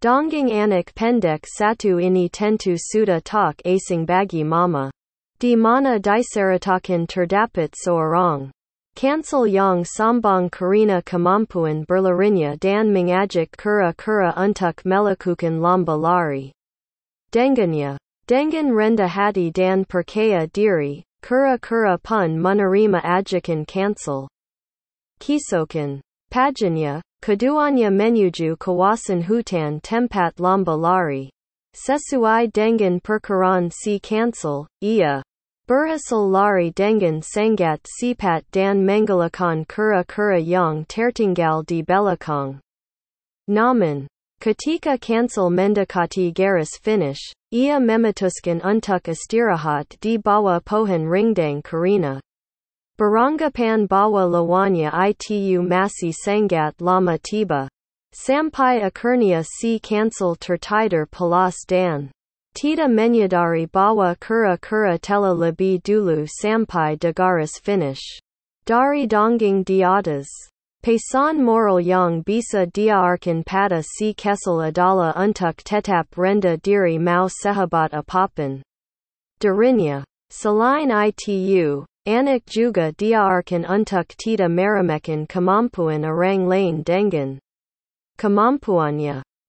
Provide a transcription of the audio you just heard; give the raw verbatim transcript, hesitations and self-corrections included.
Donggang anak pendek satu ini tentu sudah tak asing bagi mama. Di mana diceritakan terdapat seorang kansel yang sombong karena kemampuan berlarinya dan mengajak kura-kura untuk melakukan lomba lari dengannya. Dengan rendah hati dan percaya diri, kura-kura pun menerima ajakan kansel. Keesokan paginya, keduanya menuju kawasan hutan tempat lomba lari. Sesuai dengan perkiraan si kansel, ia berhasil lari dengan sangat cepat dan mengalahkan kura-kura yang tertinggal di belakang. Namun, ketika kansel mendekati garis finish, ia memutuskan untuk istirahat di bawah pohon rindang karena beranggapan bahwa lawannya itu masih sangat lama tiba. Sampai akhirnya si kansel tertidur pulas dan tidak menyadari bahwa kura-kura telah lebih dulu sampai di garis finish. Dari dongeng di atas, pesan moral yang bisa diarahkan pada si kansel adalah untuk tetap rendah diri mau sahabat apapun darinya. Selain itu, anak juga diarahkan untuk tidak meremehkan kemampuan orang lain dengan kemampuannya